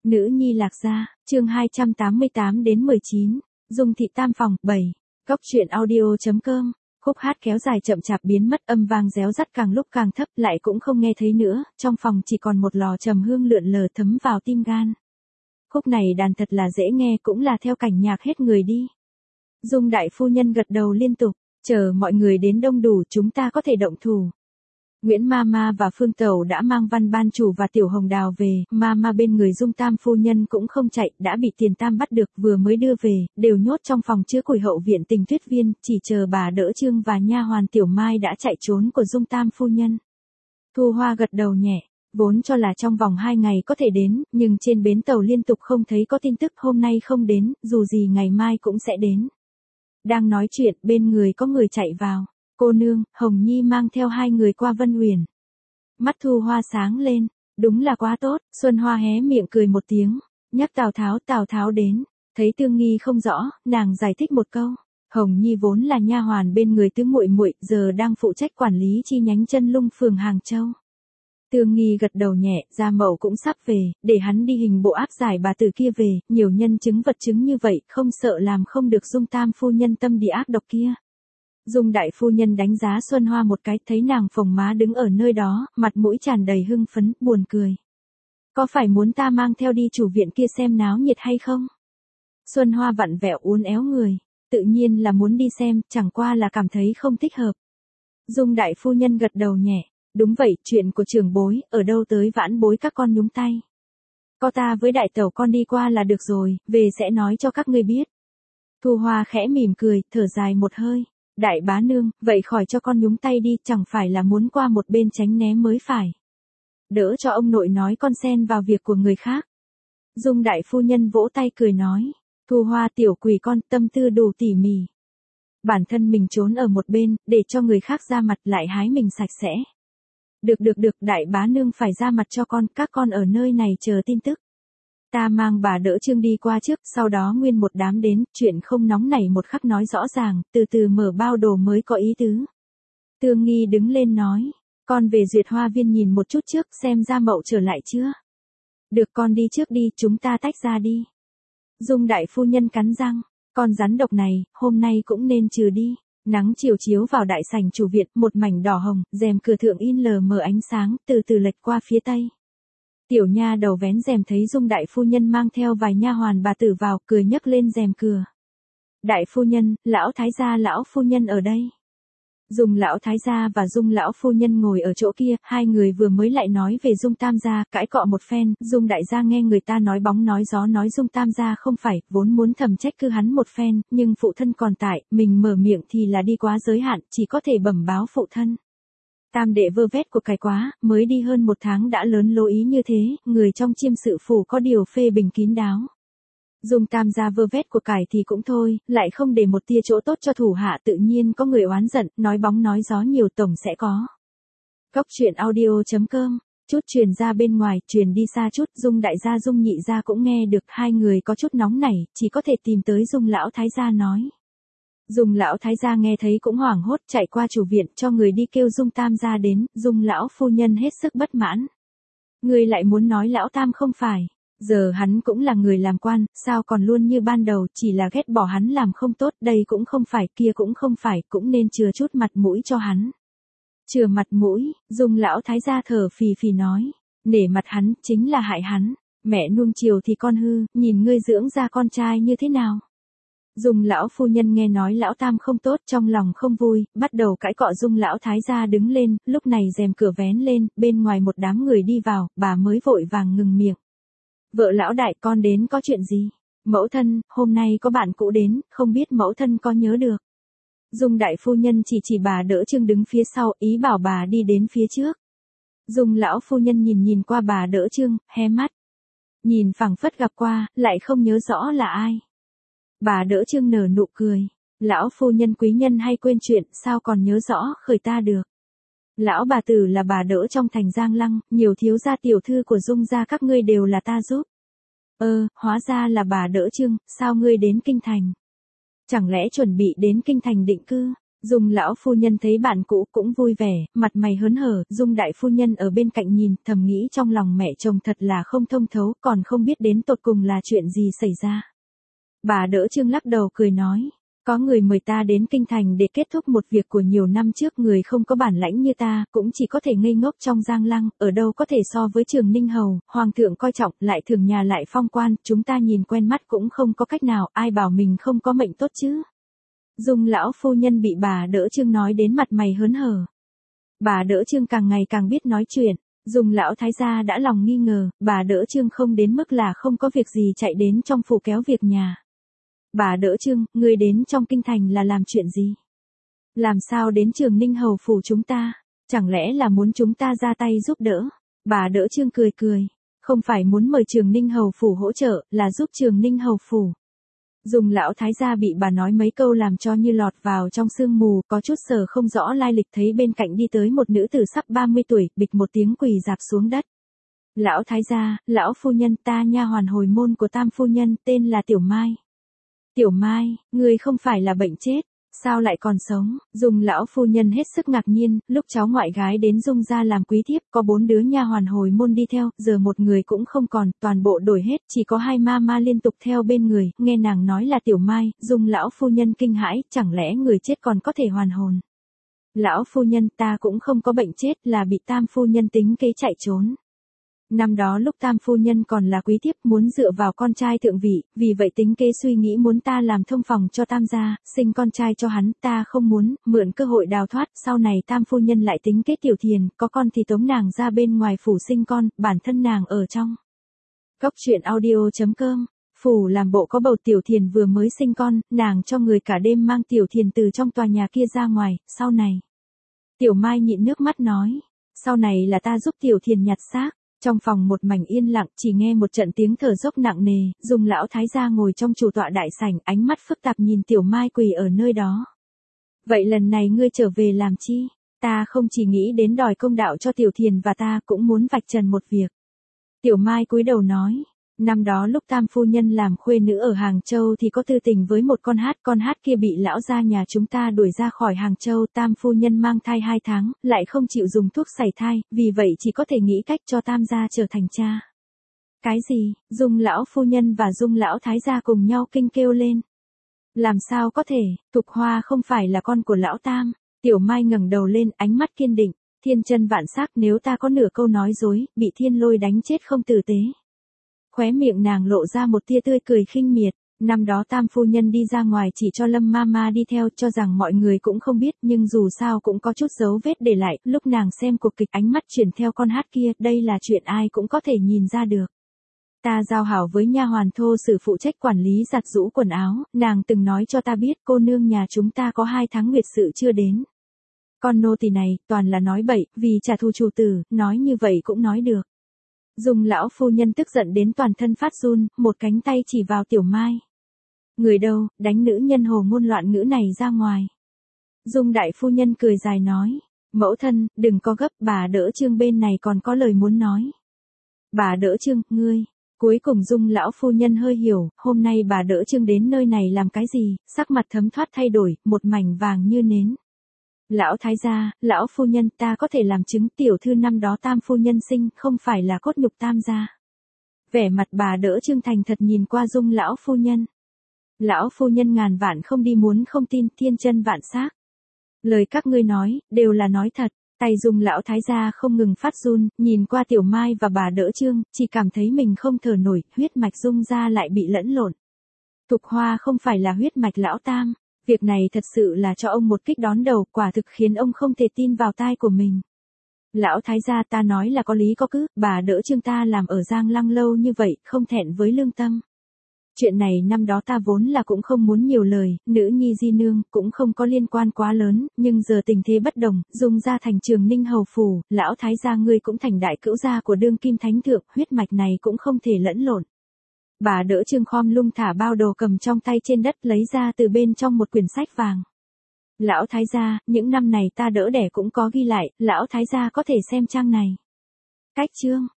Nữ nhi Lạc Gia, chương 288 đến 19, Dung thị tam phòng, 7. Góc truyện audio.com. Khúc hát kéo dài chậm chạp biến mất, âm vang réo rắt càng lúc càng thấp, lại cũng không nghe thấy nữa, trong phòng chỉ còn một lò trầm hương lượn lờ thấm vào tim gan. Khúc này đàn thật là dễ nghe, cũng là theo cảnh nhạc hết người đi. Dung đại phu nhân gật đầu liên tục, chờ mọi người đến đông đủ chúng ta có thể động thủ. Nguyễn Mama và Phương Tẩu đã mang Văn ban chủ và Tiểu Hồng Đào về, Mama bên người Dung tam phu nhân cũng không chạy, đã bị Tiền Tam bắt được, vừa mới đưa về, đều nhốt trong phòng chứa củi hậu viện Tình Tuyết Viên, chỉ chờ bà đỡ Trương và nha hoàn Tiểu Mai đã chạy trốn của Dung tam phu nhân. Thu Hoa gật đầu nhẹ, vốn cho là trong vòng 2 ngày có thể đến, nhưng trên bến tàu liên tục không thấy có tin tức, hôm nay không đến, dù gì ngày mai cũng sẽ đến. Đang nói chuyện, bên người có người chạy vào. Cô nương, Hồng Nhi mang theo 2 người qua Vân Uyển. Mắt Thu Hoa sáng lên, đúng là quá tốt. Xuân Hoa hé miệng cười một tiếng, nhắc Tào Tháo đến. Thấy Tương Nghi không rõ, nàng giải thích một câu. Hồng Nhi vốn là nha hoàn bên người tứ muội muội, giờ đang phụ trách quản lý chi nhánh Chân Lung phường Hàng Châu. Tương Nghi gật đầu nhẹ, Gia Mậu cũng sắp về, để hắn đi hình bộ áp giải bà tử kia về, nhiều nhân chứng vật chứng như vậy, không sợ làm không được Dung tam phu nhân tâm địa ác độc kia. Dung đại phu nhân đánh giá Xuân Hoa một cái, thấy nàng phồng má đứng ở nơi đó, mặt mũi tràn đầy hưng phấn, buồn cười. Có phải muốn ta mang theo đi chủ viện kia xem náo nhiệt hay không? Xuân Hoa vặn vẹo uốn éo người, tự nhiên là muốn đi xem, chẳng qua là cảm thấy không thích hợp. Dung đại phu nhân gật đầu nhẹ, đúng vậy, chuyện của trưởng bối, ở đâu tới vãn bối các con nhúng tay. Có ta với đại tẩu con đi qua là được rồi, về sẽ nói cho các ngươi biết. Thu Hoa khẽ mỉm cười, thở dài một hơi. Đại bá nương, vậy khỏi cho con nhúng tay đi, chẳng phải là muốn qua một bên tránh né mới phải. Đỡ cho ông nội nói con xen vào việc của người khác. Dung đại phu nhân vỗ tay cười nói, Thu Hoa tiểu quỷ con, tâm tư đủ tỉ mỉ. Bản thân mình trốn ở một bên, để cho người khác ra mặt lại hái mình sạch sẽ. Được, đại bá nương phải ra mặt cho con, các con ở nơi này chờ tin tức. Ta mang bà đỡ Trương đi qua trước, sau đó nguyên một đám đến, chuyện không nóng nảy một khắc nói rõ ràng, từ từ mở bao đồ mới có ý tứ. Tương Nghi đứng lên nói, con về Duyệt Hoa Viên nhìn một chút trước, xem Gia Mậu trở lại chưa. Được, con đi trước đi, chúng ta tách ra đi. Dung đại phu nhân cắn răng, con rắn độc này, hôm nay cũng nên trừ đi. Nắng chiều chiếu vào đại sảnh chủ viện, một mảnh đỏ hồng, rèm cửa thượng in lờ mờ ánh sáng, từ từ lệch qua phía tây. Tiểu nha đầu vén rèm thấy Dung đại phu nhân mang theo vài nha hoàn bà tử vào, cười nhấc lên rèm cửa. Đại phu nhân, lão thái gia lão phu nhân ở đây. Dung lão thái gia và Dung lão phu nhân ngồi ở chỗ kia, 2 người vừa mới lại nói về Dung tam gia, cãi cọ một phen, Dung đại gia nghe người ta nói bóng nói gió nói Dung tam gia không phải, vốn muốn thầm trách cứ hắn một phen, nhưng phụ thân còn tại, mình mở miệng thì là đi quá giới hạn, chỉ có thể bẩm báo phụ thân. Tam đệ vơ vét của cải quá, mới đi hơn 1 tháng đã lớn lố ý như thế, người trong chiêm sự phủ có điều phê bình kín đáo. Dung tam gia vơ vét của cải thì cũng thôi, lại không để một tia chỗ tốt cho thủ hạ, tự nhiên có người oán giận, nói bóng nói gió nhiều tổng sẽ có. Góc truyện audio.com, chút truyền ra bên ngoài, truyền đi xa chút, Dung đại gia Dung nhị gia cũng nghe được, 2 người có chút nóng nảy, chỉ có thể tìm tới Dung lão thái gia nói. Dung lão thái gia nghe thấy cũng hoảng hốt, chạy qua chủ viện cho người đi kêu Dung tam gia đến, Dung lão phu nhân hết sức bất mãn. Người lại muốn nói lão tam không phải, giờ hắn cũng là người làm quan, sao còn luôn như ban đầu, chỉ là ghét bỏ hắn làm không tốt, đây cũng không phải, kia cũng không phải, cũng nên chừa chút mặt mũi cho hắn. Chừa mặt mũi, Dung lão thái gia thở phì phì nói, nể mặt hắn, chính là hại hắn, mẹ nuông chiều thì con hư, nhìn ngươi dưỡng ra con trai như thế nào. Dung lão phu nhân nghe nói lão tam không tốt, trong lòng không vui, bắt đầu cãi cọ. Dung lão thái gia đứng lên, lúc này rèm cửa vén lên, bên ngoài một đám người đi vào, bà mới vội vàng ngừng miệng. Vợ lão đại, con đến có chuyện gì? Mẫu thân, hôm nay có bạn cũ đến, không biết mẫu thân có nhớ được. Dung đại phu nhân chỉ bà đỡ Trương đứng phía sau, ý bảo bà đi đến phía trước. Dung lão phu nhân nhìn qua bà đỡ Trương, hé mắt. Nhìn phảng phất gặp qua, lại không nhớ rõ là ai. Bà đỡ Trương nở nụ cười. Lão phu nhân quý nhân hay quên chuyện, sao còn nhớ rõ khởi ta được. Lão bà tử là bà đỡ trong thành Giang Lăng, nhiều thiếu gia tiểu thư của Dung gia các ngươi đều là ta giúp. Hóa ra là bà đỡ Trương, sao ngươi đến kinh thành? Chẳng lẽ chuẩn bị đến kinh thành định cư? Dung lão phu nhân thấy bạn cũ cũng vui vẻ, mặt mày hớn hở, Dung đại phu nhân ở bên cạnh nhìn, thầm nghĩ trong lòng mẹ chồng thật là không thông thấu, còn không biết đến tột cùng là chuyện gì xảy ra. Bà đỡ Trương lắc đầu cười nói, có người mời ta đến kinh thành để kết thúc một việc của nhiều năm trước, người không có bản lãnh như ta, cũng chỉ có thể ngây ngốc trong giang lăng, ở đâu có thể so với Trường Ninh hầu, hoàng thượng coi trọng, lại thường nhà lại phong quan, chúng ta nhìn quen mắt cũng không có cách nào, ai bảo mình không có mệnh tốt chứ. Dung lão phu nhân bị bà đỡ Trương nói đến mặt mày hớn hở. Bà đỡ Trương càng ngày càng biết nói chuyện, Dung lão thái gia đã lòng nghi ngờ, bà đỡ Trương không đến mức là không có việc gì chạy đến trong phủ kéo việc nhà. Bà đỡ Trương, ngươi đến trong kinh thành là làm chuyện gì? Làm sao đến Trường Ninh hầu phủ chúng ta? Chẳng lẽ là muốn chúng ta ra tay giúp đỡ? Bà đỡ Trương cười cười, không phải muốn mời Trường Ninh hầu phủ hỗ trợ, là giúp Trường Ninh hầu phủ. Dung lão thái gia bị bà nói mấy câu làm cho như lọt vào trong sương mù, có chút sờ không rõ lai lịch, thấy bên cạnh đi tới một nữ tử sắp 30 tuổi, bịch một tiếng quỳ rạp xuống đất. Lão thái gia, lão phu nhân, ta nha hoàn hồi môn của Tam phu nhân, tên là Tiểu Mai. Tiểu Mai, ngươi không phải là bệnh chết, sao lại còn sống? Dung lão phu nhân hết sức ngạc nhiên, lúc cháu ngoại gái đến Dung gia làm quý thiếp, có 4 đứa nha hoàn hồi môn đi theo, giờ một người cũng không còn, toàn bộ đổi hết, chỉ có 2 ma liên tục theo bên người, nghe nàng nói là Tiểu Mai, Dung lão phu nhân kinh hãi, chẳng lẽ người chết còn có thể hoàn hồn? Lão phu nhân, ta cũng không có bệnh chết, là bị Tam phu nhân tính kế chạy trốn. Năm đó lúc Tam phu nhân còn là quý thiếp, muốn dựa vào con trai thượng vị, vì vậy tính kế suy nghĩ muốn ta làm thông phòng cho Tam gia, sinh con trai cho hắn, ta không muốn, mượn cơ hội đào thoát, sau này Tam phu nhân lại tính kế Tiểu Thiền, có con thì tống nàng ra bên ngoài phủ sinh con, bản thân nàng ở trong. Góc truyện audio.com, phủ làm bộ có bầu Tiểu Thiền vừa mới sinh con, nàng cho người cả đêm mang Tiểu Thiền từ trong tòa nhà kia ra ngoài, sau này. Tiểu Mai nhịn nước mắt nói, sau này là ta giúp Tiểu Thiền nhặt xác. Trong phòng một mảnh yên lặng, chỉ nghe một trận tiếng thở dốc nặng nề, Dung lão thái gia ngồi trong chủ tọa đại sảnh, ánh mắt phức tạp nhìn Tiểu Mai quỳ ở nơi đó. Vậy lần này ngươi trở về làm chi? Ta không chỉ nghĩ đến đòi công đạo cho Tiểu Thiền và ta cũng muốn vạch trần một việc. Tiểu Mai cúi đầu nói, năm đó lúc Tam phu nhân làm khuê nữ ở Hàng Châu thì có tư tình với một con hát kia bị lão gia nhà chúng ta đuổi ra khỏi Hàng Châu, Tam phu nhân mang thai 2 tháng, lại không chịu dùng thuốc sảy thai, vì vậy chỉ có thể nghĩ cách cho Tam gia trở thành cha. Cái gì? Dung lão phu nhân và Dung lão thái gia cùng nhau kinh kêu lên. Làm sao có thể, Thục Hoa không phải là con của lão Tam. Tiểu Mai ngẩng đầu lên, ánh mắt kiên định, thiên chân vạn sắc, nếu ta có nửa câu nói dối, bị Thiên Lôi đánh chết không tử tế. Khóe miệng nàng lộ ra một tia tươi cười khinh miệt, năm đó Tam phu nhân đi ra ngoài chỉ cho Lâm Mama đi theo, cho rằng mọi người cũng không biết, nhưng dù sao cũng có chút dấu vết để lại, lúc nàng xem cuộc kịch ánh mắt chuyển theo con hát kia, đây là chuyện ai cũng có thể nhìn ra được. Ta giao hảo với nha hoàn thô sử phụ trách quản lý giặt giũ quần áo, nàng từng nói cho ta biết cô nương nhà chúng ta có 2 tháng nguyệt sự chưa đến. Con nô tỳ này, toàn là nói bậy, vì trả thù chủ tử, nói như vậy cũng nói được. Dung lão phu nhân tức giận đến toàn thân phát run, một cánh tay chỉ vào Tiểu Mai. Người đâu, đánh nữ nhân hồ ngôn loạn ngữ này ra ngoài. Dung đại phu nhân cười dài nói, mẫu thân, đừng có gấp, bà đỡ Trương bên này còn có lời muốn nói. Bà đỡ Trương, ngươi. Cuối cùng Dung lão phu nhân hơi hiểu, hôm nay bà đỡ Trương đến nơi này làm cái gì, sắc mặt thấm thoát thay đổi, một mảnh vàng như nến. Lão thái gia, lão phu nhân, ta có thể làm chứng tiểu thư năm đó Tam phu nhân sinh, không phải là cốt nhục Tam gia. Vẻ mặt bà đỡ Trương thành thật nhìn qua Dung lão phu nhân. Lão phu nhân ngàn vạn không đi muốn không tin, thiên chân vạn xác. Lời các ngươi nói, đều là nói thật. Tay Dung lão thái gia không ngừng phát run, nhìn qua Tiểu Mai và bà đỡ Trương, chỉ cảm thấy mình không thở nổi, huyết mạch Dung gia lại bị lẫn lộn. Thục Hoa không phải là huyết mạch lão Tam. Việc này thật sự là cho ông một kích đón đầu, quả thực khiến ông không thể tin vào tai của mình. Lão thái gia, ta nói là có lý có cứ, bà đỡ Trương ta làm ở Giang Lăng lâu như vậy, không thẹn với lương tâm. Chuyện này năm đó ta vốn là cũng không muốn nhiều lời, nữ nhi di nương, cũng không có liên quan quá lớn, nhưng giờ tình thế bất đồng, Dung gia thành Trường Ninh hầu phủ, lão thái gia ngươi cũng thành đại cữu gia của đương kim thánh thượng, huyết mạch này cũng không thể lẫn lộn. Bà đỡ Trương khom lung thả bao đồ cầm trong tay trên đất, lấy ra từ bên trong một quyển sách vàng. Lão thái gia, những năm này ta đỡ đẻ cũng có ghi lại, lão thái gia có thể xem trang này. Cách chương.